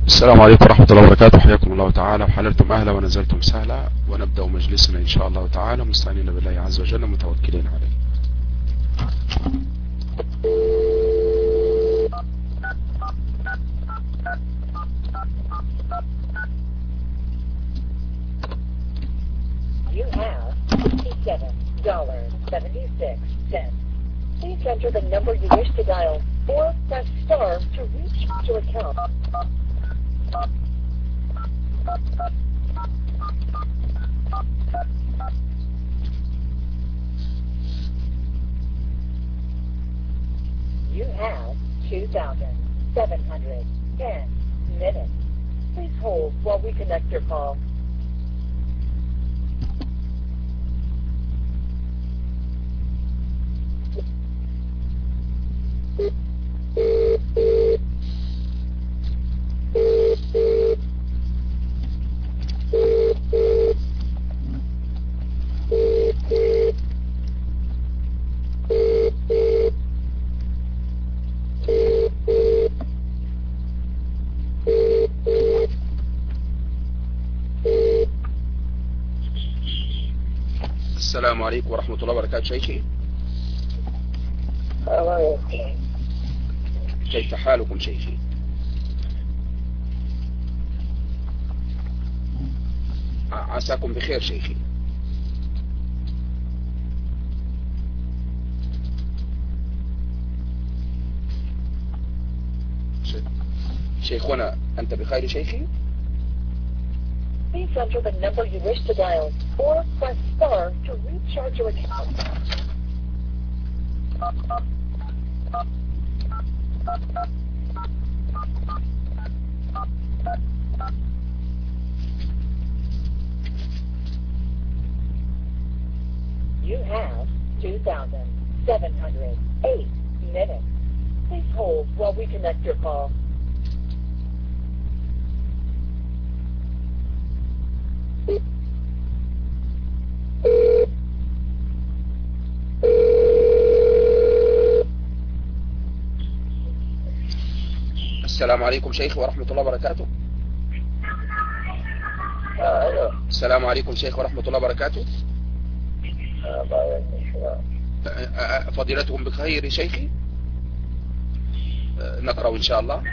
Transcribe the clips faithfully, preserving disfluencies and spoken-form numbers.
السلام عليكم ورحمة الله وبركاته. حياكم الله تعالى وحللتم أهلا ونزلتم سهلا، ونبدأ مجلسنا إن شاء الله تعالى مستعينين بالله عز وجل متوكلين عليه. You have fifty-seven dollars and seventy-six cents. Please enter the number you wish to dial or press star to reach your account. You have two thousand seven hundred ten minutes. Please hold while we connect your call. السلام عليكم ورحمة الله وبركاته. شيخي كيف حالكم شيخي؟ عساكم بخير شيخي. شيخنا أنت بخير شيخي؟ Please enter the number you wish to dial or press star to recharge your account. You have two thousand seven hundred eight minutes. Please hold while we connect your call. السلام عليكم شيخ ورحمة الله وبركاته. السلام عليكم شيخ ورحمة الله وبركاته. فضيلتكم بخير شيخي؟ نقرأ إن شاء الله.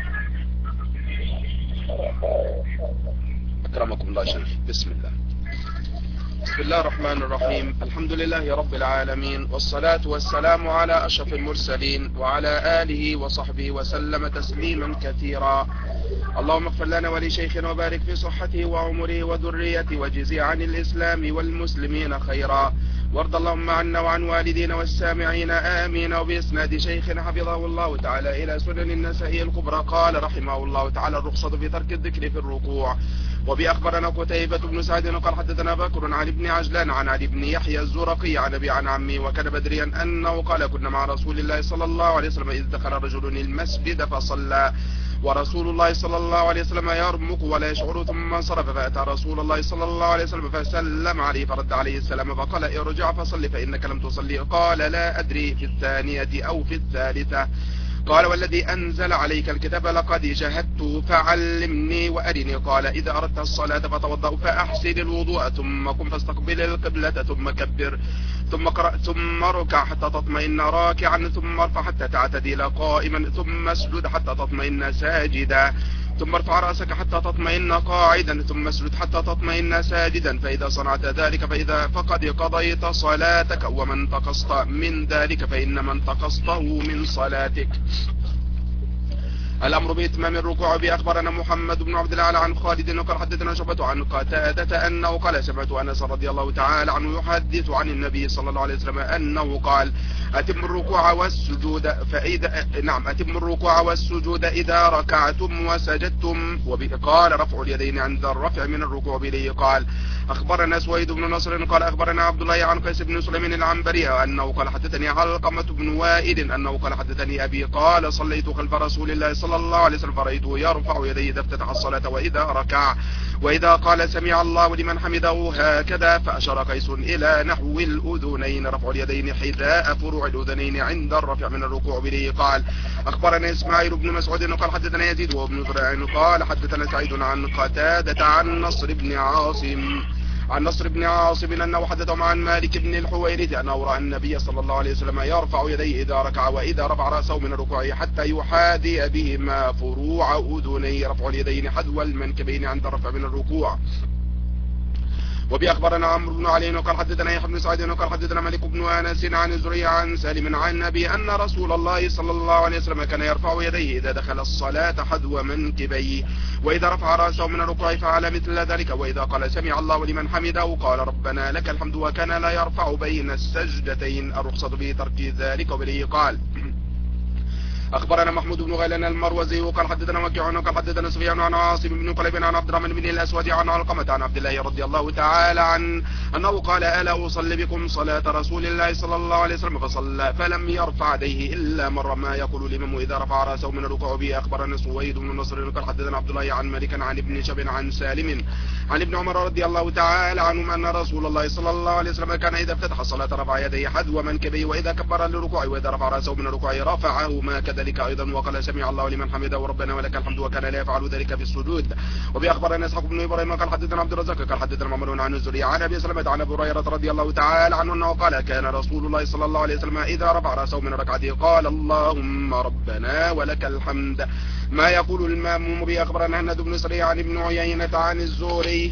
أكرمكم الله شيخ. بسم الله. بسم الله الرحمن الرحيم. الحمد لله رب العالمين، والصلاة والسلام على أشرف المرسلين وعلى آله وصحبه وسلم تسليما كثيرا. اللهم اغفر لنا ولشيخنا وبارك في صحته وعمره وذريته وجزي عن الإسلام والمسلمين خيرا، وارض اللهم عنا وعن والدينا والسامعين آمين. وبإسناد شيخنا حفظه الله تعالى إلى سنن النسائي الكبرى قال رحمه الله تعالى الرخصة في ترك الذكر في الركوع. وبأخبرنا قتيبة بن سعد قال حدثنا بكر عن ابن عجلان عن علي بن يحيى الزرقي عن أبي عن عمي وكان بدريا أنه قال كنا مع رسول الله صلى الله عليه وسلم إذ دخل رجل المسجد فصلى ورسول الله صلى الله عليه وسلم يرمق ولا يشعر، ثم انصرف فأتى رسول الله صلى الله عليه وسلم فسلم عليه فرد عليه السلام فقال ارجع فصل فإنك لم تصلي. قال لا أدري في الثانية أو في الثالثة. قال والذي أنزل عليك الكتاب لقد جهدت فعلمني وأرني. قال إذا أردت الصلاة فتوضأ فأحسن الوضوء ثم قم فاستقبل القبلة ثم كبر ثم قرأ ثم ركع حتى تطمئن راكعا ثم ارفع حتى تعتدل قائما ثم اسجد حتى تطمئن ساجدا ثم ارفع رأسك حتى تطمئن قاعدا ثم اسجد حتى تطمئن ساجدا. فإذا صنعت ذلك فإذا فقد قضيت صلاتك، ومن انتقصت من ذلك فإنما انتقصته من صلاتك. الأمر بإتمام الركوع. بأخبرنا محمد بن عبد الأعلى عن خالد قال حدثنا شعبة عن قتادة أنه قال سمعت أنس رضي الله تعالى عنه يحدث عن النبي صلى الله عليه وسلم أنه قال أتم الركوع والسجود فإذا نعم أتم الركوع والسجود إذا ركعتم وسجدتم. وقال رفع اليدين عند الرفع من الركوع بليه. قال أخبرنا سويد بن نصر قال أخبرنا عبد الله عن قيس بن سليمان العنبري أنه قال حدثني علقمة بن وائل أنه قال حدثني أبي قال صليت خلف رسول الله صلى صلى الله عليه وسلم فرأيته يرفع يديه إذا افتتح الصلاة وإذا ركع وإذا قال سمع الله لمن حمده هكذا، فأشار قيس إلى نحو الأذنين، رفع اليدين حذاء فروع الأذنين عند الرفع من الركوع. به قال أخبرنا إسماعيل بن مسعود قال حدثنا يزيد وابن زريع قال حدثنا سعيد عن قتادة عن نصر بن عاصم عن نصر بن عاصم أنه حدثهم عن مالك بن الحويرث أنه رأى النبي صلى الله عليه وسلم يرفع يديه إذا ركع وإذا رفع رأسه من الركوع حتى يحاذي بهما فروع أذنيه، رفع اليدين حذو المنكبين عند الرفع من الركوع. وبأخبرنا عمرو بن علي قال حدثنا يحيى بن سعيد قال حدثنا مالك بن أنس عن الزهري عن سالم عن النبي أن رسول الله صلى الله عليه وسلم كان يرفع يديه إذا دخل الصلاة حذو منكبيه، وإذا رفع رأسه من الركوع فعل مثل ذلك، وإذا قال سمع الله لمن حمده قال ربنا لك الحمد، وكان لا يرفع بين السجدتين، الرخصة به ترك ذلك. وبه قال أخبرنا محمود بن غيلان المروزي وقال حدثنا وكيع قال حدثنا سفيان عن عاصم بن قليب عن عبد الرحمن بن الأسود عن علقمة عن عبد الله رضي الله تعالى عنه أنه قال ألا أصلي بكم صلاة رسول الله صلى الله عليه وسلم فصلى فلم يرفع يديه إلا مرة ما يقول الإمام إذا رفع رأسه من الركوع. به أخبرنا سويد بن نصر قال حدثنا عبد الله عن مالك عن ابن شهاب عن سالم عن ابن عمر رضي الله تعالى عنهما أن رسول الله صلى الله عليه وسلم كان إذا افتتح الصلاة رفع يديه حذو منكبيه، وإذا كبر للركوع وإذا رفع رأسه من الركوع رفعهما كذلك أيضا، وقال سمع الله لمن حمده وربنا ولك الحمد، وكان لا يفعل ذلك في السجود. وبأخبرنا إسحاق بن إبراهيم قال حدثنا عبد الرزاق قال حدثنا معمر عن الزهري عن أبي سلمة عن أبي هريرة رضي الله تعالى عنه أنه قال كان رسول الله صلى الله عليه وسلم إذا رفع رأسه من ركعته قال اللهم ربنا ولك الحمد ما يقول المأموم. به أخبرنا هند بن سريع عن ابن عيينة عن الزهري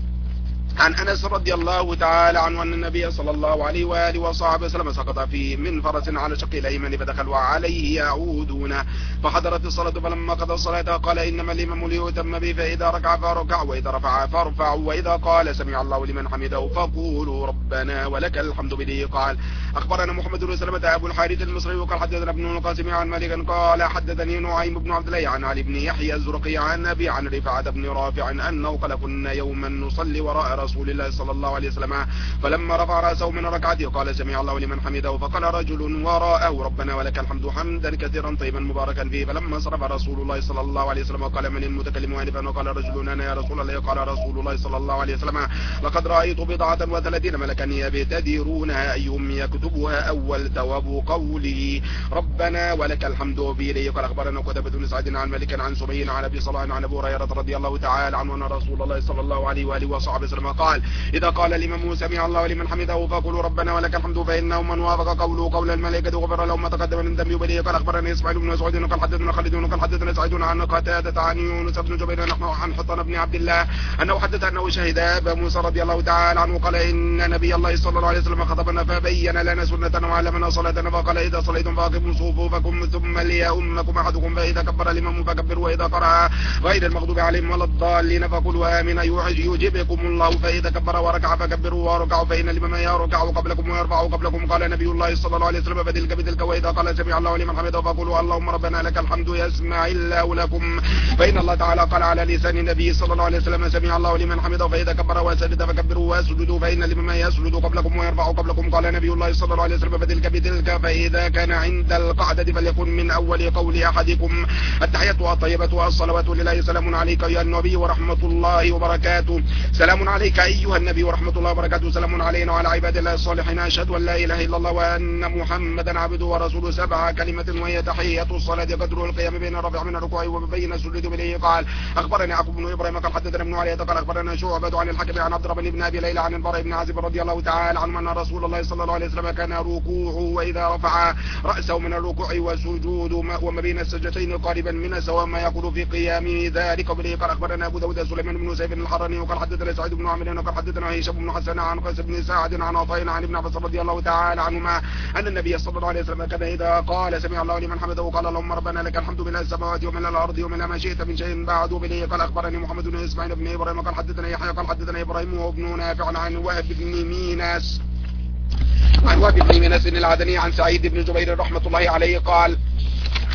عن أنس رضي الله تعالى عنه أن النبي صلى الله عليه وآله وصحبه وسلم سقط في من فرس على شق الأيمن فدخلوا عليه يعودون، فحضرت الصلاة فلما قضى الصلاة قال إنما الإمام ليؤتم به، فإذا ركع فركع وإذا رفع فارفعوا وإذا قال سمع الله لمن حمده فقولوا ربنا ولك الحمد. به قال أخبرنا محمد بن سلمة أبو الحارث المصري وقال حدثنا ابن القاسم عن مالك قال حدثني نعيم بن عبد الله عن علي بن يحيى الزرقي عن أبي عن رفاعة بن رافع أنه قال كنا يوما نصلي وراء رسول الله صلى الله عليه وسلم فلما رفع رأسه من ركعته قال سمع الله لمن حمده فقال رجل وراءه ربنا ولك الحمد حمدا كثيرا طيبا مباركا فيه، فلما صرف رسول الله صلى الله عليه وسلم قال من المتكلم آنفا وقال رجل أنا يا رسول الله قال رسول الله صلى الله عليه وسلم لقد رأيت بضعة وثلاثين ملكا يبتدرونها أيهم يكتبها أول ثواب قوله ربنا ولك الحمد. به قال أخبرنا قتيبة بن سعيد عن مالك عن سمي عن أبي صالح عن أبي هريرة رضي الله تعالى عنه أن رسول الله صلى الله عليه وآله وصحبه وسلم قال إذا قال الإمام سمع الله لمن حمده فقولوا ربنا ولك الحمد، فإنه من وافق قوله قول الملائكة غفر له ما تقدم من ذنبه. وبه قال أخبرني إسماعيل بن مسعود قال حدثنا خالد قال حدثنا سعيد عن قتادة عن يونس بن جبير نحو عن حطان بن عبد الله أنه حدث أنه شهد أبا موسى رضي الله تعالى عنه قال إن نبي الله صلى الله عليه وسلم خطبنا فبين لنا سنة وعلمنا صلاتنا فقال إذا صليتم فأقيموا صفوفكم ثم ليؤمكم أحدكم فإذا كبر الإمام فكبروا وإذا قرأ غير المغضوب عليهم ولا الضالين فقولوا آمين يجيبكم الله، فإذا كبر وركع فكبروا وركعوا فإن الإمام يركع قبلكم ويرفع قبلكم قال نبي الله صلى الله عليه وسلم فتلك بتلك، وإذا قال سمع الله لمن حمده فقولوا اللهم ربنا لك الحمد يسمع الله لكم، فإن الله تعالى قال على لسان النبي صلى الله عليه وسلم سمع الله لمن حمده، فإذا كبر وسجد فكبروا واسجدوا فإن الإمام يسجد قبلكم ويرفع قبلكم قال نبي الله صلى الله عليه وسلم فتلك بتلك، فإذا كان عند القعدة فليكن من أول قول أحدكم التحيات والطيبات والصلوات لله سلام عليك أيها النبي ورحمة الله وبركاته، سلام عليك أيها النبي ورحمة الله وبركاته، سلام علينا وعلى عباد الله الصالحين، أشهد أن لا إله إلا الله وأن محمدا عبده ورسوله، سبع كلمة وهي تحية الصلاة قدر القيام بين الرفع من الركوع وبين السجود إليه. قال أخبرني يعقوب بن إبراهيم قال حدثنا ابن علي قال أخبرنا شعبة عن الحكم عن عبد الرحمن بن أبي ليلى عن البراء بن عازب رضي الله تعالى عنه أن رسول الله صلى الله عليه وسلم كان ركوعه وإذا رفع رأسه من الركوع وسجود وما بين السجدتين قريبا من سواء ما يقول في قيامه ذلك. وبه قال أخبرنا أبو داود سليمان بن سيف الحراني وقال حدثنا سعيد بن عامر وقال حدثنا هشام بن حسن عن قيس بن سعد عن عطاء عن ابن عباس رضي الله تعالى عنهما أن النبي صلى الله عليه وسلم كان إذا قال سمع الله لمن حمده قال اللهم ربنا لك الحمد من السماوات ومن الأرض ومن ما شئت من شيء بعد. وبه قال أخبرني محمد بن إسماعيل بن إبراهيم قال حدثنا يحيى قال حدثنا إبراهيم وابن نافع عن وهب بن ميناس عن وهب بن ميناس العدني عن سعيد بن جبير رحمة الله عليه قال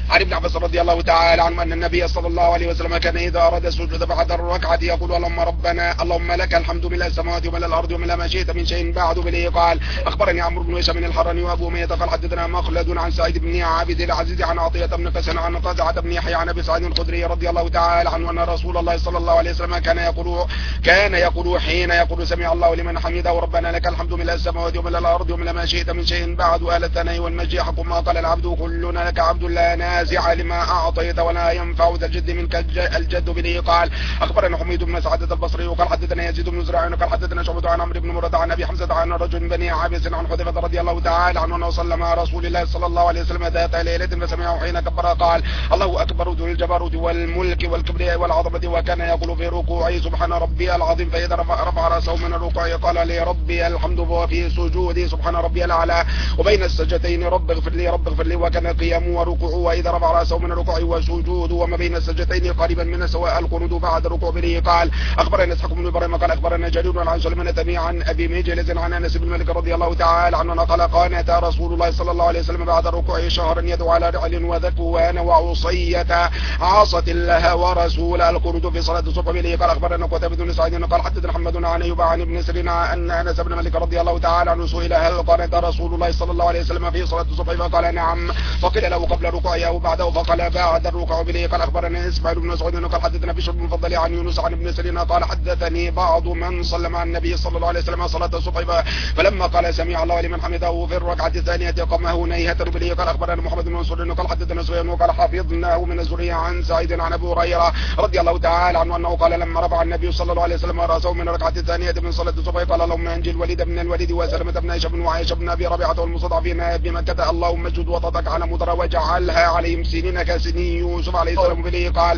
عن ابن عباس رضي الله تعالى عنه أن النبي صلى الله عليه وسلم كان إذا أراد السجود بعد الركعة يقول اللهم ربنا اللهم لك الحمد ملء السماوات وملء الأرض وملء ما شئت من شيء بعد به. قال أخبرني عمرو بن هشام الحراني وأبو أمية قال حدثنا مخلد عن سعيد بن عابد العزيز عن عطية بن قيس عن قزعة بن يحيى عن أبي سعيد الخدري رضي الله تعالى عنه أن رسول الله صلى الله عليه وسلم كان يقول كان يقول حين يقول سمع الله لمن حمده وربنا لك الحمد ملء السماوات وملء الأرض وملء ما شئت من شيء بعد آل الثناء والمجد حق ما قال العبد كلنا لك عبد لا نازع لما أعطيت ولا ينفع ذا الجد منك الجد به. قال أخبرنا حميد بن سعادة البصري وقال حدثنا يزيد بن زرع وقال حدثنا شعبة عن عمرو بن مراد عن أبي حمزة عن رجل بني عابس عن حذيفة رضي الله تعالى عنه أنه صلى مع رسول الله صلى الله عليه وسلم ذات ليلة فسمعه حين كبر قال الله أكبر ذو الجبروت والملك والكبرياء والعظمة وكان يقول في ركوعه سبحان ربي العظيم فإذا رفع, رفع رأسه من الركوع قال لي ربي الحمد وفي سجودي سبحان ربي الأعلى وبين السجدتين رب اغفر لي رب اغفر لي وكان قيامه وركوعه وإذا رفع رأسه من الركوع وسجوده وما بين السجدتين قريبا من سواء القنوت بعد الركوع به. قال أخبرنا إسحاق بن إبراهيم قال أخبرنا جرير عن سليمان التميمي عن أبي مجلس عن أنس بن مالك رضي الله تعالى عنه قال قال رسول الله صلى الله عليه وسلم بعد الركوع شهرا يدعو على رعل وذكوان وعصية عاصت الله ورسول القنوت في صلاة الصبح به. قال أخبرنا قتيبة بن سعيد قال حدثنا محمد عن أيوب عن ابن سيرين أن أنس بن مالك رضي الله تعالى عنه سئل هل قنت رسول الله صلى الله عليه وسلم في صلاة الصبح فقال نعم فقيل له قبل ركوعه أو بعده فقال بعد الركوع به. قال أخبرنا إسماعيل بن مسعود قال حدثنا بشر بن فضل عن يونس عن ابن سيرين قال حدثني بعض من صلى مع النبي صلى الله عليه وسلم صلاة الصبح فلما قال سمع الله لمن حمده في الركعة الثانية قامه نيهة به. قال أخبرنا محمد بن منصور قال حدثنا سفيان وقال حفظناه من الزهري عن سعيد عن أبي هريرة رضي الله تعالى عنه أنه قال لما رفع النبي صلى الله عليه وسلم رأسه من الركعة الثانية من صلاة الصبح قال اللهم أنجي الوليد بن الوليد وسلمة بن هشام وعائشة بن أبي ربيعة والمستضعفين بمكة اللهم اجد وطأتك على مضر واجعلها عليهم سنين كسني يوسف عليه السلام به. قال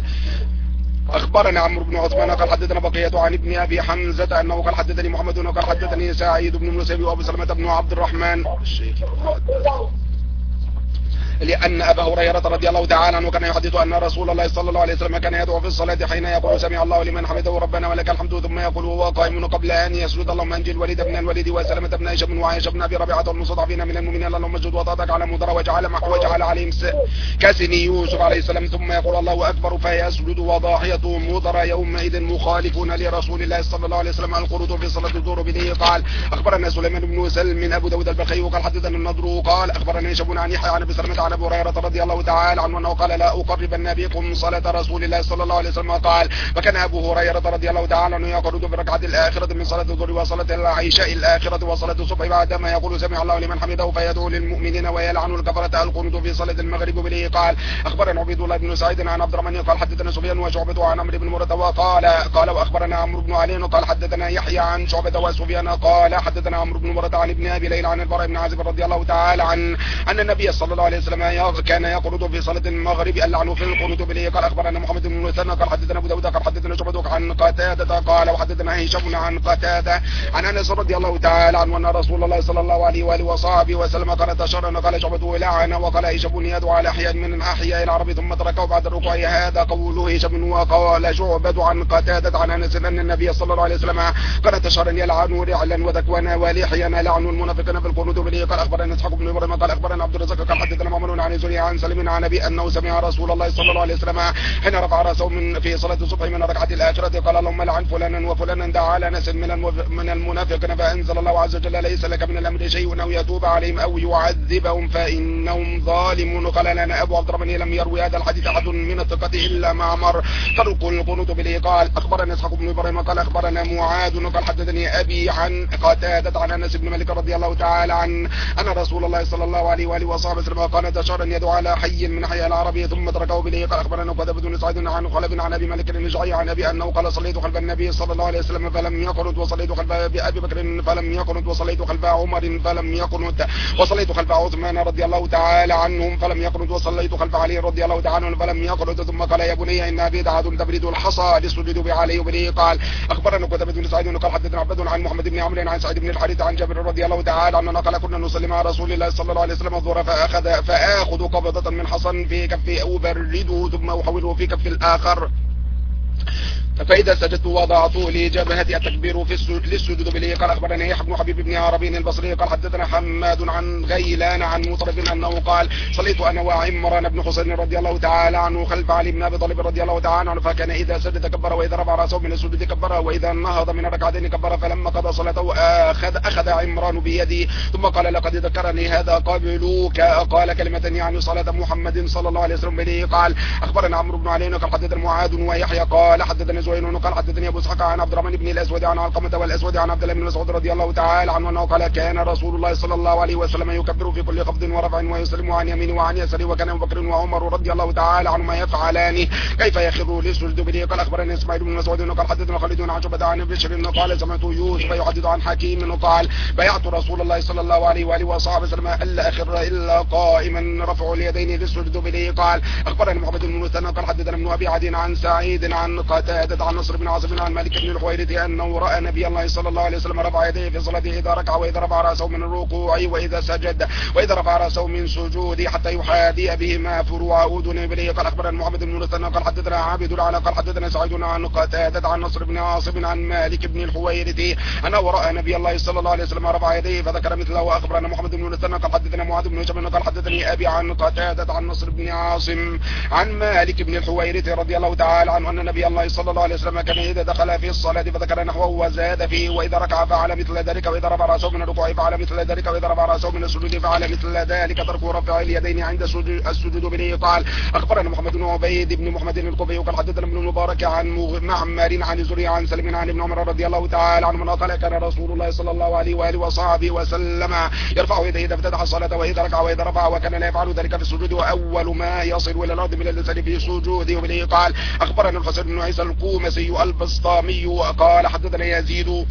أخبرنا عمرو بن عثمان قال حدثنا بقية عن ابن أبي حمزة أنه قال حدثني محمد قال حدثني سعيد بن المسيب وأبو سلمة بن عبد الرحمن الشيخ لأن أبا هريرة رضي الله تعالى عنه كان يحدث أن رسول الله صلى الله عليه وسلم كان يدعو في الصلاة حين يقول سمع الله لمن حمده ربنا ولك الحمد ثم يقول هو قائم قبل أن يسجد اللهم أنجي الوليد بن الوليد وسلمة بن هشام وعائشة بن أبي ربيعة والمستضعفين من المؤمنين اللهم اجد وطأتك على مضر واجعل واجعل عليهم كسني يوسف عليه السلام ثم يقول الله أكبر فيسجد وضاحية مضر يومئذ مخالفون لرسول الله صلى الله عليه وسلم القنوت في صلاة الظهر به. قال أخبرنا سليمان بن سلم من أبو داود البخاري وقال حدثنا النضر قال أخبرنا هشام عن يحيى عن أبي سلمة عن أبي هريرة رضي الله تعالى عنه أنه قال لا أقربن بكم صلاة رسول الله صلى الله عليه وسلم. قال وكان أبو هريرة رضي الله تعالى عنه يقعد في الركعة الآخرة من صلاة الظهر وصلاة العشاء الآخرة وصلاة الصبح بعدما يقول سمع الله لمن حمده فيدعو للمؤمنين ويلعن الكفرة القنوت في صلاة المغرب به. قال أخبرنا عبيد الله بن سعيد عن عبد الرحمن قال حدثنا سفيان وشعبة عن عمرو بن مرة وقال قال وأخبرنا عمرو بن علي قال حدثنا يحيى عن شعبة وسفيان قال حدثنا عمرو بن مرة عن ابن أبي ليلى عن البراء بن عازب رضي الله تعالى عن أن النبي صلى الله عليه وسلم كان يقعد في صلاة المغرب اللعن في القنوت به. قال أخبرنا محمد بن مثنى قال حدثنا أبو داود قال حدثنا شعبة عن قتادة قال وحدثنا هشام عن قتادة عن أنس رضي الله تعالى عنه أن رسول الله صلى الله عليه وآله وصحبه وسلم قال تشرنا قال شعبة لعن وقال هشام يدعو على أحياء من أحياء العرب ثم تركه بعد الركوع. هذا قوله هشام. وقال شعبة عن قتادة عن أنس أن النبي صلى الله عليه وسلم قال تشرا يلعن رعلا وذكوانا ولحيا لعن المنافقين في القنوت به. قال أخبرنا إسحاق بن إبراهيم قال أخبرنا عبد الرزاق قال حدثنا معمر عن زهري عن سليم عن أبي أنه سمع رسول الله صلى الله عليه وسلم حين رفع رأسه من في صلاة الصبح من الركعة الآخرة قال اللهم لعن فلانا وفلانا دعا على ناس من من المنافقين فأنزل الله عز وجل ليس لك من الأمر شيء أو يتوب عليهم أو يعذبهم فإنهم ظالمون. قال لنا أبو عبد الرحمن لم يروي هذا الحديث أحد من الثقة إلا معمر ترك القنوت به. قال أخبرنا إسحاق بن إبراهيم قال أخبرنا معاذ قال حدثني أبي عن قتادة عن أنس بن مالك رضي الله تعالى عن أن رسول الله صلى الله عليه وآله وصحبه وسلم قال تشرا يدعو على حي من حي العربية ثم تركه به. قال أخبرنا قتادة بن سعيد عن خلف عن أبي مالك النجعي عن أبي أنه قال صليت خلف النبي صلى الله عليه وسلم فلم يقنت وصليت خلف أبي بكر فلم يقنت وصليت خلف عمر فلم يقنت وصليت خلف عثمان رضي الله تعالى عنهم فلم يقنت وصليت خلف علي رضي الله تعالى عنه فلم يقنت ثم قال يا بني إنها بدعة تبرد الحصى للسجود بعلي وبه. قال أخبرنا قتادة بن سعيد قال حدثنا عبد عن محمد بن عمرو عن سعيد بن الحارث عن جابر رضي الله تعالى عنه قال كنا نصلي مع رسول الله صلى الله عليه وسلم الظهر فأخذ فآخذ قبضة من حصى في كفي أبرده ثم أحوله في كف الآخر فإذا سجدت وضعت لجبهتي التكبير في للسجود به. قال أخبرني يحيى بن حبيب بن عربي البصري قال حدثنا حماد عن غيلان عن مطرب أنه قال صليت أنا وعمران بن حسين رضي الله تعالى عنه خلف علي بن أبي طالب رضي الله تعالى عنه، فكان إذا سجد كبر وإذا رفع رأسه من السجود كبر وإذا نهض من الركعتين كبر. فلما قضى صلاته أخذ أخذ عمران بيدي ثم قال لقد ذكرني هذا قبلك، قال كلمة يعني صلاة محمد صلى الله عليه وسلم به. قال أخبرنا عمرو بن علي قال حدثنا معاذ ويحيى قال حدثنا زهير قال حدثني ابو اسحاق عن عبد الرحمن بن الاسود عن علقمة والاسود عن عبد الله بن مسعود رضي الله تعالى عنه انه قال كان رسول الله صلى الله عليه وسلم يكبر في كل خفض ورفع ويسلم عن يمينه وعن يساره، وكان ابو بكر وعمر رضي الله تعالى عنهما يفعلان كيف يخر للسجود به. قال اخبرني اسماعيل بن مسعود قال حدثنا خالد عن شعبة عن بشر قال سمعت يوسف يحدث عن حكيم قال بايعت رسول الله صلى الله عليه واله وصحبه وسلم الا اخر الا قائما رفع اليدين للسجود به. قال اخبرني محمد بن مثنى قال حدثنا ابن ابي عدي عن سعيد عن قتادة عن نصر بن عاصم عن مالك بن الحويرث انه راى نبي الله صلى الله عليه وسلم رفع يديه في صلاته اذا ركع واذا رفع راسه من الركوع واذا سجد واذا رفع راسه من سجود حتى يحاذي بهما فروع اذنه به. قال اخبرنا محمد بن مثنى قال حدثنا عابد العلا قال حدثنا سعيد عن قتادة عن نصر بن عاصم عن مالك بن الحويرث انه راى نبي الله صلى الله عليه وسلم رفع يديه فذكر مثله. واخبرنا محمد بن مثنى قال حدثنا معاذ بن هشام قال حدثني ابي عن قتادة عن نصر بن عاصم عن مالك بن الحويرث رضي الله تعالى عنه ان نبي الله صلى الله عليه وسلم كان اذا دخل في الصلاة فذكر نحوه وزاد فيه واذا ركع فعل مثل ذلك واذا رفع راسه من الركوع فعل مثل ذلك واذا رفع راسه من السجود فعل مثل ذلك ترك رفع اليدين عند السجود به. قال اخبرنا محمد بن عبيد بن محمد القبي قال حدثنا ابن المبارك عن معمر عن زريع عن سلم عن ابن عمر رضي الله تعالى عنهما قال كان رسول الله صلى الله عليه واله وصحبه وسلم يرفع يديه اذا افتتح الصلاة واذا ركع واذا رفع وكان لا يفعل ذلك في السجود واول ما يصل الى الارض من اللسان في سجوده وبه. قال اخبرنا الحسن بن عيسى القومسي البسطامي قال حدثنا يزيد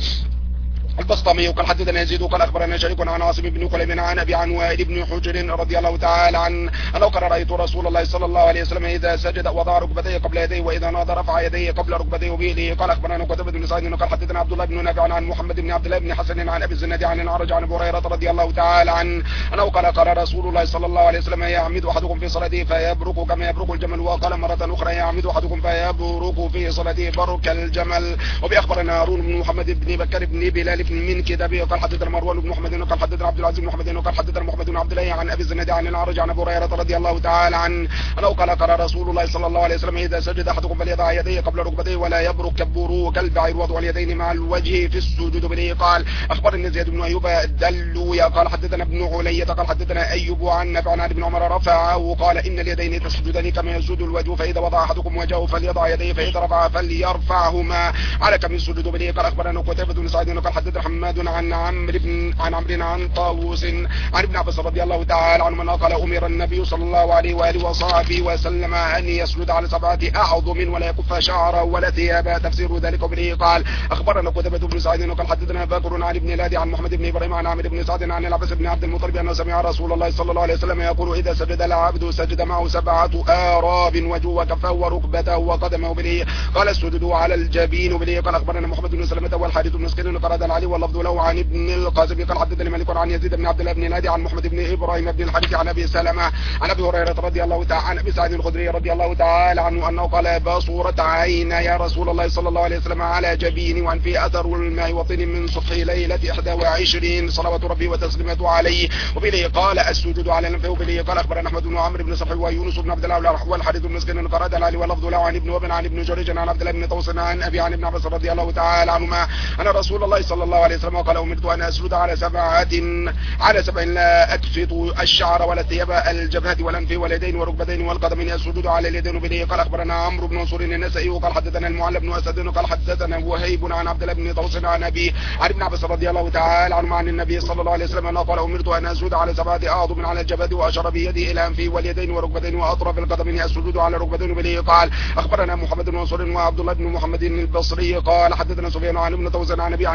البسطامي قال حدثنا يزيد قال اخبرنا شريك عن عاصم بن كليب عن ابي عن وائل بن حجر رضي الله تعالى عن انه قال رايت رسول الله صلى الله عليه وسلم اذا سجد وضع ركبتيه قبل يديه واذا نهض رفع يديه قبل ركبتيه وبيده. قال اخبرنا قتيبة بن سعيد قال حدثنا عبد الله بن نافع عن محمد بن عبد الله بن حسن عن ابي الزناد عن الأعرج عن ابي هريرة رضي الله تعالى عن انه قال قال رسول الله صلى الله عليه وسلم يعمد احدكم في صلاته فيبرك كما يبرك الجمل. وقال مرة اخرى يعمد احدكم فيبرك في صلاته برك الجمل. وباخبرنا هارون بن محمد بن بكر بن بلال بن من كتابه قال حدثنا مروان بن محمد قال حدثنا عبد العزيز بن محمد قال حدثنا محمد بن عبد الله عن ابي الزناد عن الأعرج عن ابي هريرة رضي الله تعالى عن انه قال قال رسول الله صلى الله عليه وسلم اذا سجد احدكم فليضع يديه قبل ركبتيه ولا يبرك كبروك البعير وضع اليدين مع الوجه في السجود به. قال اخبرني زيد بن ايوب الدلويا قال حدثنا ابن علية قال حدثنا ايوب عن نافع عن ابن عمر رفعه قال ان اليدين تسجدان كما يسجد الوجه فاذا وضع احدكم وجهه فليضع يديه فاذا رفع فليرفعهما على كم السجود به. قال اخبرنا قتيبة بن سعيد قال حدثنا حماد عن عمرو بن عن عمرو عن طاووس عن ابن عباس رضي الله تعالى عنهما قال امر النبي صلى الله عليه واله وصحبه وسلم ان يسجد على سبعة اعظم ولا يكف شعرا ولا ثيابا تفسير ذلك به. قال اخبرنا قتيبة بن سعيد قال حدثنا بكر عن ابن الهادي عن محمد بن ابراهيم عن عمرو بن سعد عن العباس بن عبد المطلب انه سمع رسول الله صلى الله عليه وسلم يقول اذا سجد العبد سجد معه سبعة آراب وجهه وكفه وركبته وقدمه به. قال السجود على الجبين به. قال اخبرنا محمد بن سلمة والحارث بن مسكين قال علي واللفظ له عن ابن القاسم قال حدثني مالك عن يزيد بن عبد الله بن الهادي عن محمد بن ابراهيم بن الحارث عن ابي سلمة عن ابي هريرة رضي الله تعالى عن ابي سعيد الخدري رضي الله تعالى عنه انه قال بصورة عين يا رسول الله صلى الله عليه وسلم على جبيني وان في اثر الماء وطين من صبح ليلة إحدى وعشرين صلوات ربي وتسليماته عليه. وبه قال السجود على الانف. وبه قال اخبرنا احمد بن عمرو بن صفح ويونس بن عبد الله والحارث بن مسكين قال علي واللفظ له عن ابن وابن عن ابن جريج عن عبد الله بن طوس عن ابي عن ابن عباس رضي الله تعالى عنهما ان رسول الله صلى الله عليه وسلم قال امرت ان اسجد على سبعة على سبع لا اكفط الشعر ولا ثياب الجبهة والانف واليدين والركبتين والقدمين السجود على اليدين. به قال اخبرنا عمرو بن منصور النسائي قال حدثنا المعلى بن اسد قال حدثنا وهيب عن عبد الله بن طوس عن ابي عن ابن عباس رضي الله تعالى عنه عن النبي صلى الله عليه وسلم قال امرت ان اسجد على سبعة اعظم على الجبهة واشار بيدي الى انفه واليدين والركبتين واطراف القدمين السجود على الركبتين. به قال اخبرنا محمد بن منصور وعبد الله بن محمد البصري قال حدثنا سفيان عن ابن طوس عن ابي عن ابن عباس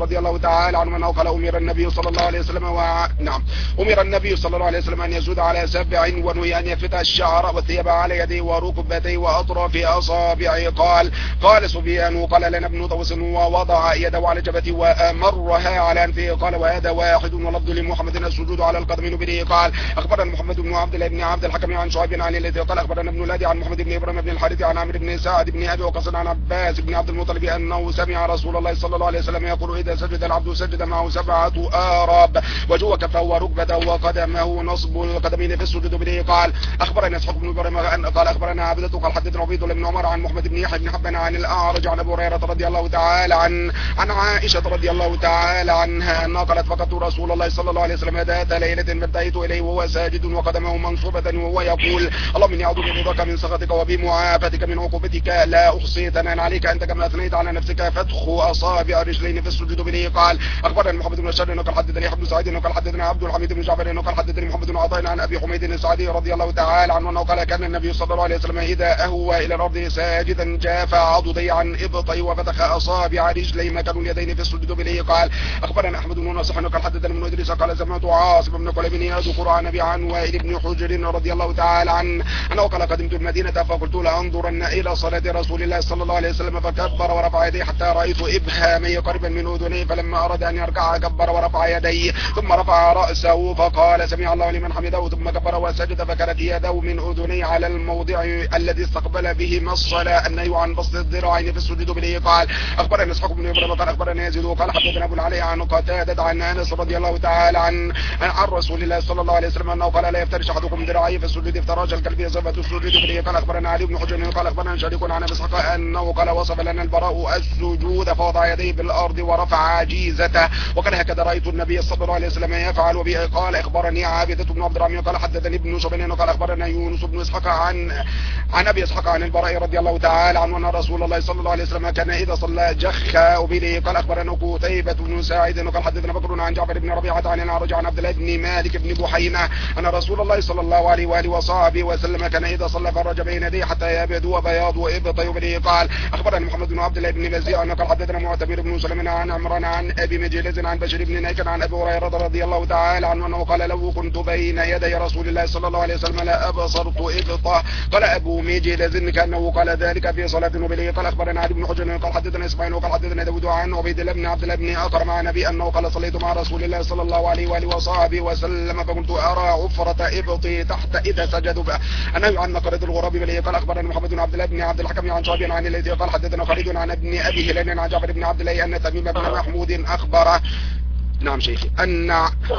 رضي الله تعالى عنه أنه قال أمر النبي صلى الله عليه وسلم و... نعم أمر النبي صلى الله عليه وسلم أن يزود على سبع ونهي أن يفتح الشعر والثياب على يديه وركبتيه وأطراف أصابعه. قال قال سفيان قال لنا ابن طوس ووضع يده على جبهته وأمرها على أنفه. قال وهذا واحد ولفظ لمحمد السجود على القدمين به. قال أخبرنا محمد بن عبد الله بن عبد الحكم عن شعيب عن الذي قال أخبرنا ابن لادي عن محمد بن إبراهيم بن الحارث عن عمرو بن سعد بن أبي وقاص عن عباس بن عبد المطلب أنه سمع رسول الله صلى الله عليه وسلم يقول إذا سجد العبد سجد معه سبعة آراب وجوه كفه وركبته وقدمه نصب القدمين في السجود به. قال أخبرنا إسحاق بن إبراهيم قال أخبرنا عبدة قال حدثنا عبيد الله بن عمر عن محمد بن يحيى بن حبان عن الأعرج عن أبي هريرة رضي الله تعالى عن عن عائشة رضي الله تعالى عنها أنها قالت فقدت رسول الله صلى الله عليه وسلم ذات ليلة فانتهيت إليه وهو ساجد وقدمه منصوبة وهو يقول اللهم إني أعوذ برضاك من سخطك وبمعافاتك من عقوبتك لا أحصي ثناء عليك أنت كما أثنيت على نفسك فادخل أصابع رجلين في السجود به. قال أخبرنا محمد بن بشار قال حدثني ابن سعيد قال حدثنا عبد الحميد بن جعفر قال حدثني محمد بن عطاء عن أبي حميد السعدي رضي الله تعالى عنه أنه قال كان النبي صلى الله عليه وسلم إذا أهوى إلى الأرض ساجدا جاف عضدي عن إبطي وفتح أصابع رجلي مكان اليدين في السجود به. قال أخبرنا أحمد بن نصح قال حدثنا ابن إدريس قال سمعت عاصم بن قليب يذكر عن أبي عن وائل بن حجر رضي الله تعالى عنه أنه قال قدمت المدينة فقلت لأنظرن إلى صلاة رسول الله صلى الله عليه وسلم فكبر ورفع يديه حتى رأيت إبهامي قريبا من أذنيه فلما أراد أن يركع كبر ورفع يديه ثم رفع رأسه فقال سمع الله لمن حمده ثم كبر وسجد فكانت يده من أذنيه على الموضع الذي استقبل بهما الصلاة النهي عن بسط الذراعين في السجود به. قال أخبرنا إسحاق بن إبراهيم قال أخبرنا يزيد قال حدثنا أبو العلي عن قتادة عن أنس رضي الله تعالى عن عن رسول الله صلى الله عليه وسلم أنه قال لا يفترش أحدكم ذراعيه في السجود افتراج الكلب صفة السجود به. قال أخبرنا علي بن حجر قال أخبرنا شريك عن أبي إسحاق أنه قال وصف لنا البراء السجود فوضع يديه بالأرض ورفع عجيزته وكان هكذا رأيت النبي صلى الله عليه وسلم يفعل به. قال أخبرني عابدة بن عبد الرحمن قال حدثني ابن شبين قال أخبرنا يونس بن إسحاق عن عن أبي إسحاق عن البراء رضي الله تعالى عنه أن رسول الله صلى الله عليه وسلم كان إذا صلى جخ به. قال أخبرنا قتيبة بن سعيد قال حدثنا بكر عن جعفر بن ربيعة عن الأعرج عن عبد الله بن مالك بن بحينة أن رسول الله صلى الله عليه وآله وصحبه وسلم كان إذا صلى فرج بين يديه حتى يبدو بياض وإبطي به. قال أخبرنا محمد بن عبد الله بن بزيع أن قال حدثنا معتمر بن سليمان عن عمران عن أبي مجلس عن بشير بن نيكن عن أبي هريرة رضي الله تعالى عنه أنه قال لو كنت بين يدي رسول الله صلى الله عليه وسلم لا أبصرت إبطه. قال أبو مجلس كأنه قال ذلك في صلاة وبليه. قال أخبرنا علي بن حجر قال حدثنا إسماعيل وقال حدثنا داود عن عبيد الله بن عبد الله بن أكرم عن أبي أنه قال صليت مع رسول الله صلى الله عليه وآله وصحبه وسلم فكنت أرى عفرة إبطي تحت إذا سجدوا أنه عن مقرد الغراب بليه. قال أخبرنا محمد بن عبد الله بن عبد الحكم عن شعيب عن الذي قال حدثنا خالد عن ابن أبي هلال عن جعفر بن عبد الله أن تميم بن محمود أخبره نعم شيخي أن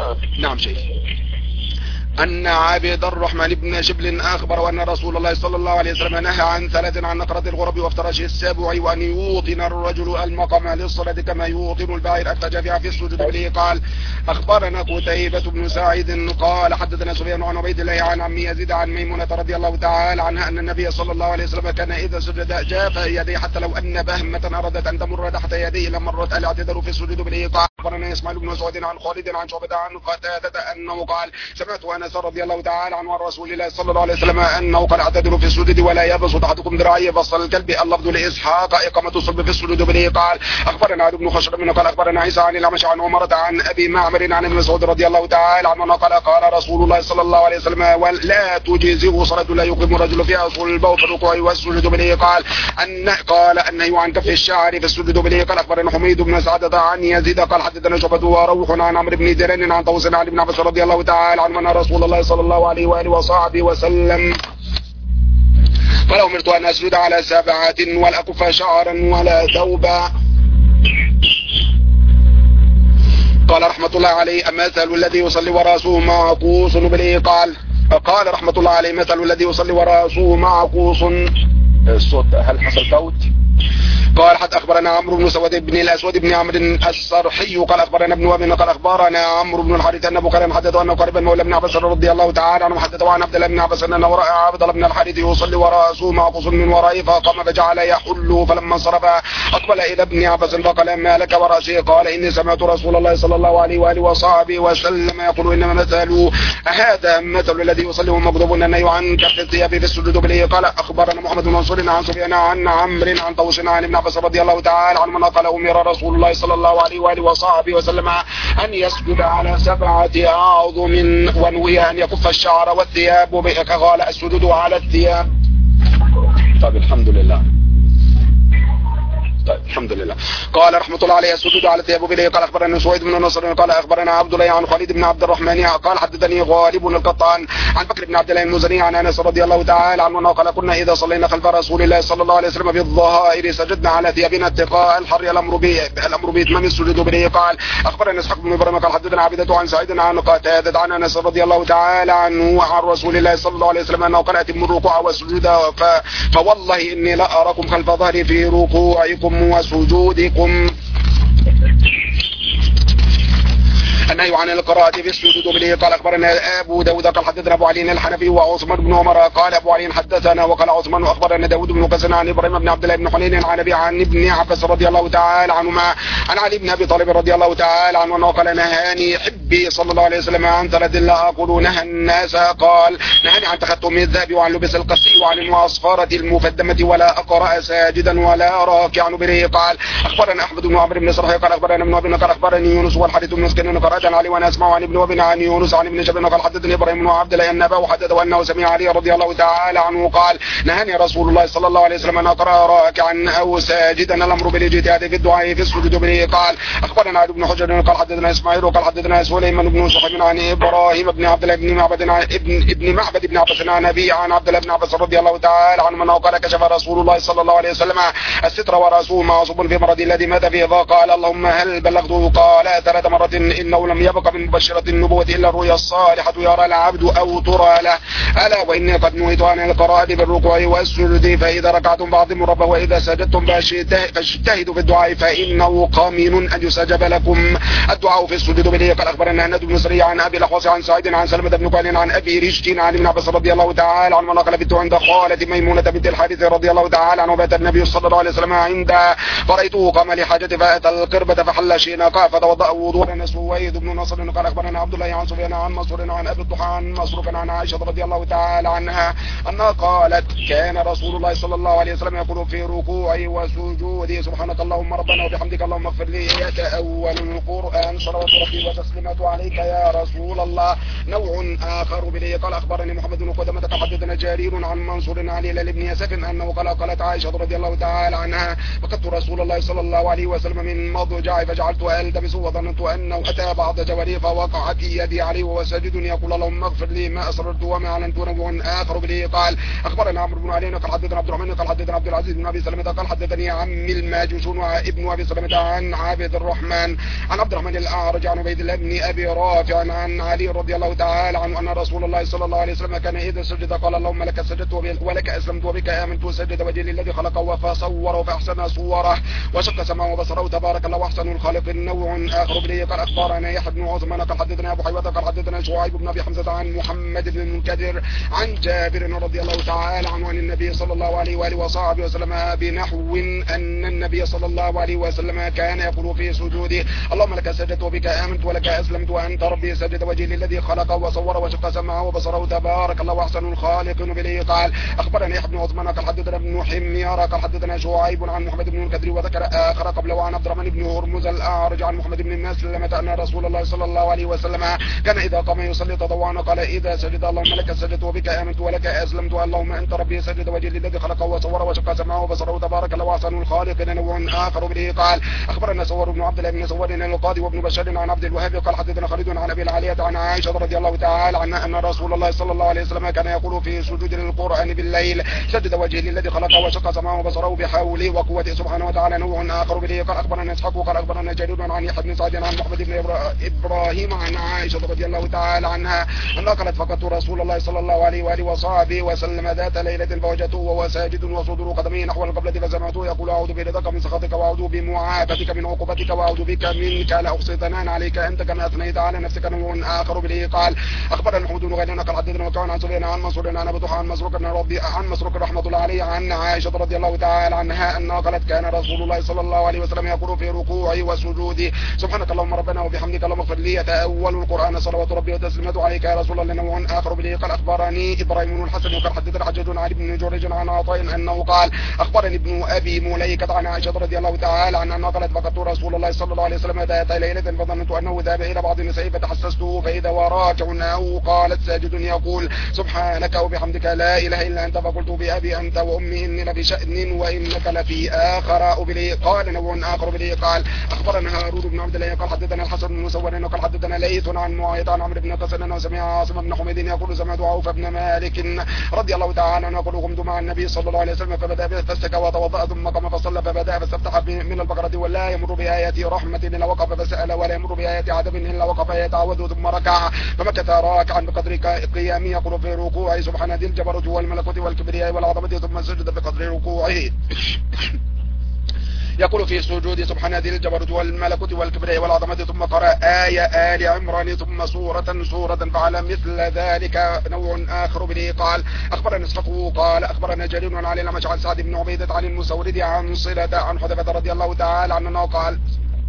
نعم شيخي أن عبد الرحمن بن شبل أخبر أن رسول الله صلى الله عليه وسلم نهى عن ثلاث عن نقرة الغرب وافتراش السبع وأن يوطن الرجل المقام للصلاة كما يوطن البعير التجافع في السجود به. قال أخبرنا قتيبة بن سعيد قال حدثنا سفيان عن عبيد الله عن عم يزيد عن ميمونة رضي الله تعالى عنها أن النبي صلى الله عليه وسلم كان إذا سجد جاف يديه حتى لو أن بهمة أرادت أن تمر تحت يديه لمرت الاعتذار في السجود به. قال أخبرنا إسماعيل بن مسعود عن خالد عن شعبة عن قتادة أنه قال سمعت أنس رضي الله تعالى عنه عن رسول الله صلى الله عليه وسلم أنه قال اعتذروا في السجود ولا يبسط أحدكم ذراعيه فصل الكلب. اللفظ لإسحاق إقامة الصلب في السجود به. قال أخبرنا علي بن خشرم منه قال أخبرنا عيسى عن الأعمش عن عمرة عن أبي معمر عن ابن مسعود رضي الله تعالى عنه قال قال رسول الله صلى الله عليه وسلم ولا تجزئ صلاة لا يقيم الرجل فيها صلبه في الركوع والسجود به. قال أن قال النهي عن كف الشعر في السجود به. قال أخبرنا حميد بن سعدة عن يزيد قال حدثنا شعبة وروح عن عمرو بن ديران عن طوس عن ابن عباس رضي الله تعالى عنه أن رسول الله صلى الله عليه وآله وصحبه وسلم قال أمرت أن أسجد على سبعة ولا أكف شعرا ولا ثوبا. قال رحمة الله عليه مثل الذي يصلي وراسه معقوس به. قال قال رحمة الله عليه مثل الذي يصلي وراسه معقوس. الصوت هل حصل فوت؟ قال حتى أخبرنا عمرو بن سواد بن الأسود بن عمرو السرحي قال أخبرنا ابن وهب قال أخبرنا عمرو بن الحارث أن بكر حدثه أنه قريبا مولى ابن عباس رضي الله تعالى عنه حدثه عن عبد الله بن عباس أنه رأى عبد الله بن الحارث يصلي ورأسه معقوس من ورائه فقام فجعل يحل فلما انصرف أقبل إلى ابن عباس فقال ما لك ورأسه؟ قال إني سمعت رسول الله صلى الله عليه وآله وصحبه وسلم يقول إنما مثل هذا مثل الذي يصلي ومغضوب النهي عن كف الثياب في السجود به. قال أخبرنا محمد بن منصور عن سفيان عن عمرو عن طاووس عن ابن عباس رضي الله تعالى عنهما قال أمر رسول الله صلى الله عليه وآله وصحبه وسلم أن يسجد على سبعة أعظم ونوي أن يكف الشعر والثياب قال السجود على الثياب. طيب الحمد لله. طيب الحمد لله. قال رحمة الله عليه السجود على الثياب به. قال أخبرنا سويد بن نصر قال أخبرنا عبد الله عن خالد بن عبد الرحمن قال حدثني غالب القطان عن بكر بن عبد الله المزني عن أنس رضي الله تعالى عنه قال كنا إذا صلينا خلف رسول الله صلى الله عليه وسلم في الظهائر سجدنا على ثيابنا اتقاء الحر الأمر به الأمر بإتمام السجود به. قال أخبرنا إسحاق بن إبراهيم قال حدثنا عبدة عن سعيد عن قتادة عن أنس رضي الله تعالى عنه عن رسول الله صلى الله عليه وسلم أنه قال أتم الركوع والسجود فوالله إني لا أراكم خلف ظهري في ركوعكم وسجودكم. النهي عن القراءة في السجود به. قال أخبرنا أبو داود قال حدثنا أبو علي الحنفي وعثمان بن عمر قال أبو علي حدثنا وقال عثمان أخبرنا داود بن كسن عن إبراهيم بن عبد الله بن حنين عن أبي عن ابن عباس رضي الله تعالى عنهما عن علي بن أبي طالب رضي الله تعالى عنه أنه قال نهاني حبي صلى الله عليه وسلم عن ثلاث لا أقول نهى الناس قال نهاني عن تختم الذهب وعن لبس القسي وعن المعصفرة المفدمة ولا أقرأ ساجدا ولا راكعا به. قال أخبرنا أحمد بن عمرو بن صالح قال أخبرنا ابن وهب قال أخبرني يونس والحديث بن مسكين قرأت عن علي وانا اسمع عن ابن وهب عن يونس عن ابن شهاب قال حدثني ابراهيم بن عبد الله النبا وحدثه انه سمع علي رضي الله تعالى عنه قال نهاني رسول الله صلى الله عليه وسلم ان اقرا راكعا او ساجدا الامر بالاجتهاد في الدعاء في السجود به. قال اخبرنا علي بن حجر قال حدثنا اسماعيل قال حدثنا سليمان بن صحيح عن ابراهيم بن عبد الله بن معبد ابن ابن معبد بن عباس عن ابي عن عبد الله بن عباس رضي الله تعالى عنه انه قال كشف رسول الله صلى الله عليه وسلم الستر وراسه معصوب في مرض الذي مات فيه قال اللهم هل بلغته قال ثلاث مرات انه لم يبق من مبشرة النبوة إلا الرؤيا الصالحة يرى العبد أو ترى له ألا وإني قد نهيت عن القراءة بالركوع والسجود فإذا ركعتم فاعظموا ربه وإذا سجدتم فاجتهدوا في الدعاء فإنه قامن أن يستجب لكم الدعاء في السجود به. قال أخبرنا هناد بن سري عن أبي الأحوص عن سعيد عن سلمة بن قيل عن أبي رشد عن ابن عباس رضي الله تعالى عنه قال بت عند خالة ميمونة بنت الحارث رضي الله تعالى عنه بات النبي صلى الله عليه وسلم عند فرأيته قام لحاجة فأتى القربة فحل شينقا فتوضأ وضوءا سويد بن نصر قال أخبرنا عبد الله عن سفيان عن منصور عن ابي الضحى عن مسروق عن عائشه رضي الله تعالى عنها انها قالت كان رسول الله صلى الله عليه وسلم يقول في ركوعه وسجوده سبحانك اللهم ربنا وبحمدك اللهم اغفر لي يتأول القران صلوات ربي وتسليماته عليك يا رسول الله. نوع اخر به. قال اخبرني محمد بن قدامه تحدثنا جرير عن منصور عن هلال بن يساف انه قال قالت عائشه رضي الله تعالى عنها فقدت رسول الله صلى الله عليه وسلم من مضجعي فجعلت التمس وظننت انه اتى بعض جواري فوقعت يدي عليه وهو ساجد يقول اللهم اغفر لي ما اسررت وما اعلنت. نوع اخر به. قال اخبرنا عمرو بن علي قال حدثنا عبد الرحمن قال حدثنا عبد العزيز بن ابي سلمة قال حدثني عمي الماجوسون ابن ابي سلمة عن عابد الرحمن عن عبد الرحمن الاعرج عن عبيد الله بن ابي رافع عن علي رضي الله تعالى عنه ان رسول الله صلى الله عليه وسلم كان اذا سجد قال اللهم لك سجدت ولك اسلمت وبك امنت وسجد وجهي للذي خلقه فصوره فاحسن صوره وشق سمعه وبصره تبارك الله احسن الخالق. نوع اخر به. قال اخبرنا يحيى بن عثمان قال حدثنا ابو حيوة قال حدثنا شعيب بن ابي حمزة عن محمد بن المنكدر عن جابر رضي الله تعالى عنه عن النبي صلى الله عليه واله وصحبه وسلم بنحو ان النبي صلى الله عليه وسلم كان يقول في سجوده اللهم لك سجدت وبك امنت ولك اسلمت وانت ربي سجد وجهي للذي خلق وصور وشق سمعه وبصره تبارك الله احسن الخالق به. قال اخبرني يحيى بن عثمان قال حدثنا ابن حمير قال حدثنا شعيب عن محمد بن المنكدر وذكر اخر قبله عن عبد الرحمن بن هرمز الاعرج عن محمد بن مسلمة ان رسول الله صلى الله عليه وسلم كان اذا قام يصلي تطوعا قال اذا سجد اللهم لك سجدت وبك امنت ولك اسلمت اللهم انت ربي سجد وجهي للذي خلقه وصور وشق سمعه وبصره تبارك الله احسن الخالق. نوع اخر به. قال اخبرنا سوار بن عبد الله بن سوار القاضي وابن بشار عن عبد الوهاب قال حدثنا خالد عن ابي العالية عن عائشه رضي الله تعالى عنها ان رسول الله صلى الله عليه وسلم كان يقول في سجود القران بالليل سجد وجهي للذي خلقه وشق سمعه وبصره بحوله وقوته سبحانه وتعالى. نوع اخر به. قال اخبرنا اسحاق قال اخبرنا جرير عن يحيى بن سعد عن محمد بن ابراهيم عن عائشه رضي الله تعالى عنها انها قالت فقدت رسول الله صلى الله عليه واله وصحبه وسلم ذات ليله فوجدته وهو ساجد وصدر قدميه نحو القبلة فسمعته يقول اعوذ برضاك من سخطك واعوذ بمعافاتك من عقوبتك واعوذ بك منك لا احصي ثناء عليك انت كما اثنيت على نفسك. نوع اخر به. قال اخبرنا محمود بن غيلان قال حدثنا وكان عن سفيان عن منصور عن ابي ضحى عن مسروق رضي عن مسروق رحمه الله عليه عن عائشه رضي الله تعالى عنها انها قالت كان رسول الله صلى الله عليه وسلم يقول في ركوعه وسجوده سبحانك اللهم ربنا وبحمدك اللهم اغفر لي يتأول القران صلوات ربي وتسليماته عليك يا رسول الله. نوع اخر به. قال اخبرني ابراهيم بن الحسن قال حدثنا حجاج عن ابن جريج عن عطاء أنه قال أخبرني ابن أبي مليكة عن عائشة رضي الله تعالى عنها أنها قالت فقدت رسول الله صلى الله عليه وسلم ذات ليلة فظننت أنه ذهب إلى بعض النساء فتحسسته فإذا وراكع أو قالت ساجد يقول سبحانك وبحمدك لا إله إلا أنت فقلت بأبي أنت وأمي إني لفي شأن وإنك لفي آخر أبلي. قال نوع آخر أبلي قال أخبرنا هارون بن عبد الله قال حدثنا الحسن بن مسور قال حدثنا ليث عن معاوية عن عمرو بن قيس أنه سمع عاصم بن حميد يقول سمعت عوف بن مالك رضي الله تعالى عنه يقول قمت مع النبي صلى الله عليه وسلم فبدأ فاستكى وتوضأ ثم قام فصلى فبدأ فاستفتح من البقرة ولا يمر بآيات رحمة إلا وقف فسأل ولا يمر بآيات عذاب إلا وقف يتعوذ ثم ركع فمكث راكعا بقدر قيامه يقول في ركوعه سبحان ذي الجبروت والملكوت والكبرياء والعظمة ثم سجد بقدر ركوعه يقول في سجود سبحان ذي الجبروت والملكوت والكبرياء والعظمة ثم قرأ آية آل عمران ثم سورة سورة فعلى مثل ذلك نوع آخر به. قال أخبرنا اسحاق قال أخبرنا جرير عن الأعمش عن سعد بن عبيدة عن المسورد عن صلة عن حذيفة رضي الله تعالى عنه قال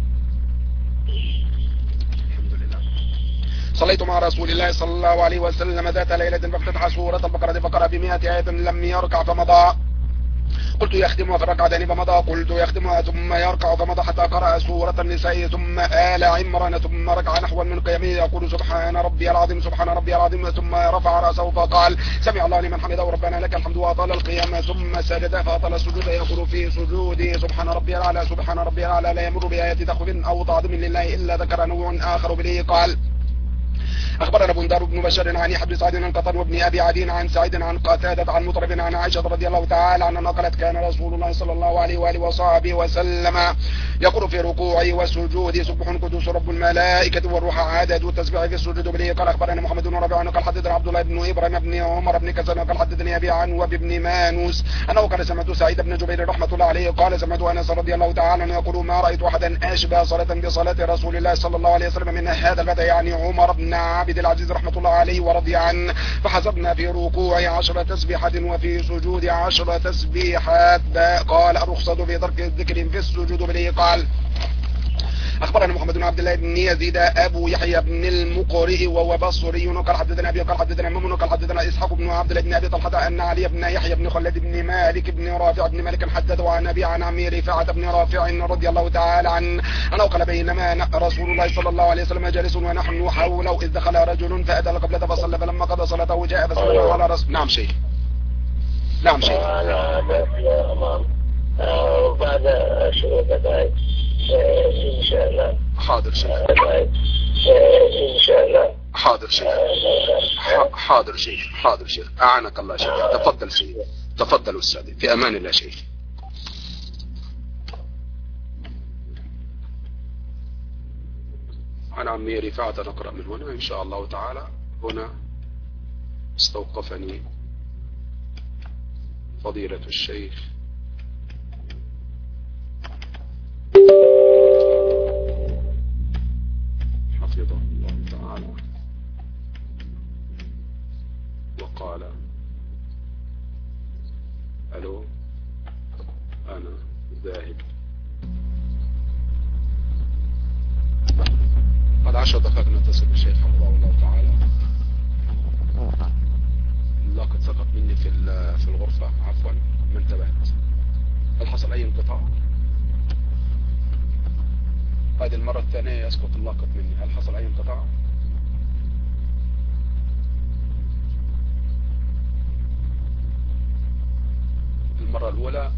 صليت مع رسول الله صلى الله عليه وسلم ذات ليلة فافتتح سورة البقرة فقرأ بمئة آية لم يركع فمضى. قلت يختمها في الركعتين فمضى قلت يختمها ثم يركع فمضى حتى قرأ سورة النساء ثم آل عمران ثم ركع نحو من قيامه يقول سبحان ربي العظيم سبحان ربي العظيم ثم رفع رأسه فقال سمع الله لمن حمده ربنا لك الحمد وأطال القيام ثم سجد فأطال السجود يقول في سجوده سبحان ربي الأعلى سبحان ربي الأعلى لا يمر بآية تخوف أو تعظيم لله إلا ذكر نوع آخر به. قال أخبرنا بندار بن بشر عن يحيى بن سعيد عن قطر وابن أبي عدي عن سعيد عن قتادة عن مطرب عن عائشة رضي الله تعالى عنها قالت كان رسول الله صلى الله عليه وآله وصحبه وسلم يقول في ركوعه وسجوده سبح قدوس رب الملائكة والروح عدد والتسبيح في السجود به. قال أخبرنا محمد بن ربيعة قال حدثنا عبد الله بن إبراهيم بن عمر بن كسان قال حدثني أبي عن وابن مانوس أنه قال سمعت سعيد بن جبير رحمة الله عليه قال سمعت أنس رضي الله تعالى عنه يقول ما رأيت أحدا أشبه صلاة بصلاة رسول الله صلى الله عليه وسلم من هذا الفتى يعني عمر بن عبد العزيز رحمة الله عليه ورضي عنه. فحسبنا في ركوع عشر تسبيحات وفي سجود عشر تسبيحات. قال الرخصة في ترك الذكر في السجود به. قال أخبرنا محمد بن عبد الله بن يزيد أبو يحيى بن المقرئ وهو بصري قال حدثنا أبي قال حدثنا ممن قال حدثنا إسحاق بن عبد الله بن أبي طلحة أن علي بن يحيى بن خلد بن مالك بن رافع بن مالك حدثه عن أبي عن عمي رفاعة بن رافع رضي الله تعالى عنه أنه قال بينما رسول الله صلى الله عليه وسلم جالس ونحن حوله إذ دخل رجل فأتى القبلة فصلى فلما قضى صلاته جاء فسلم على رسول. نعم شيخ. نعم شيخ. وبعد شروط ذلك إن شاء الله. حاضر شيخ. إن شاء الله. حاضر شيخ. حاضر شيخ. حاضر شيخ. أعانك الله شيخ. تفضل شيخ. تفضل أستاذي في أمان الله شيخ. عن عمي رفاعة نقرأ من هنا إن شاء الله تعالى. هنا استوقفني فضيلة الشيخ حفظه الله تعالى وقال ألو أنا ذاهب. بعد عشر دقائق نتصل بالشيخ حفظه الله تعالى. اللقط سقط مني في في الغرفة عفوا ما انتبهت. هل حصل أي انقطاع؟ هذه المرة الثانية يسقط اللقط مني. هل حصل أي انقطاع؟ المرة الأولى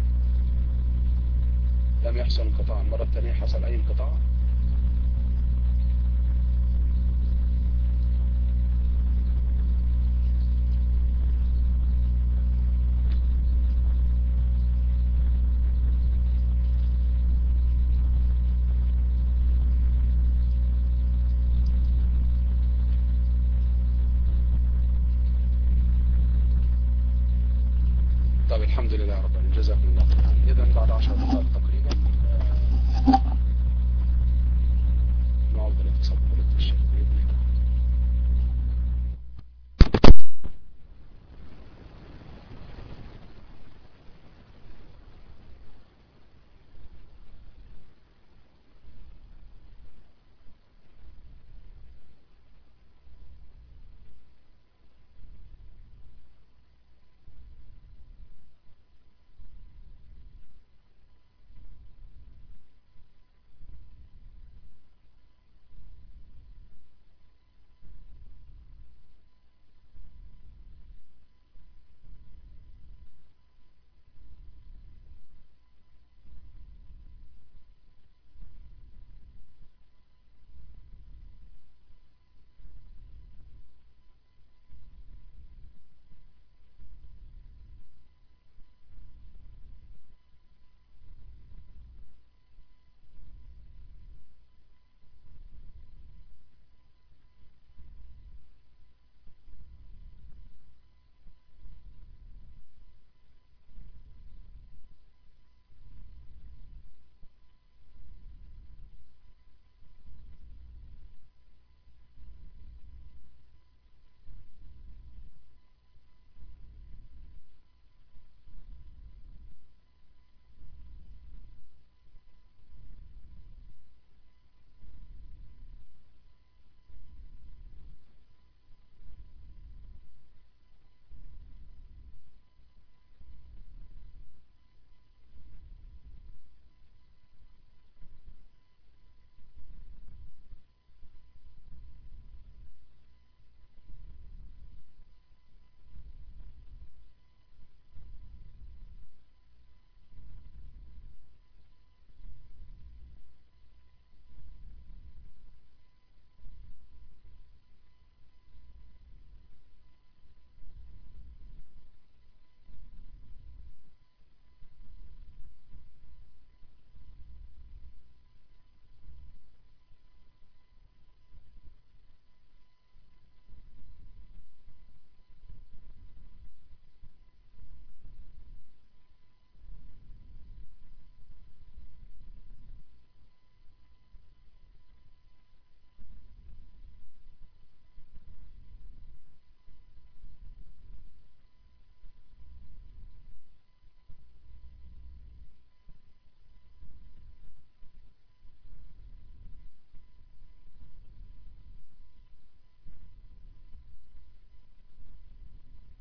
لم يحصل انقطاع، المرة الثانية حصل أي انقطاع؟ طيب الحمد لله رب العالمين جزاكم الله خيرا. إذا بعد عشر دقائق تقريبا نعود للاتصال بالشيخ.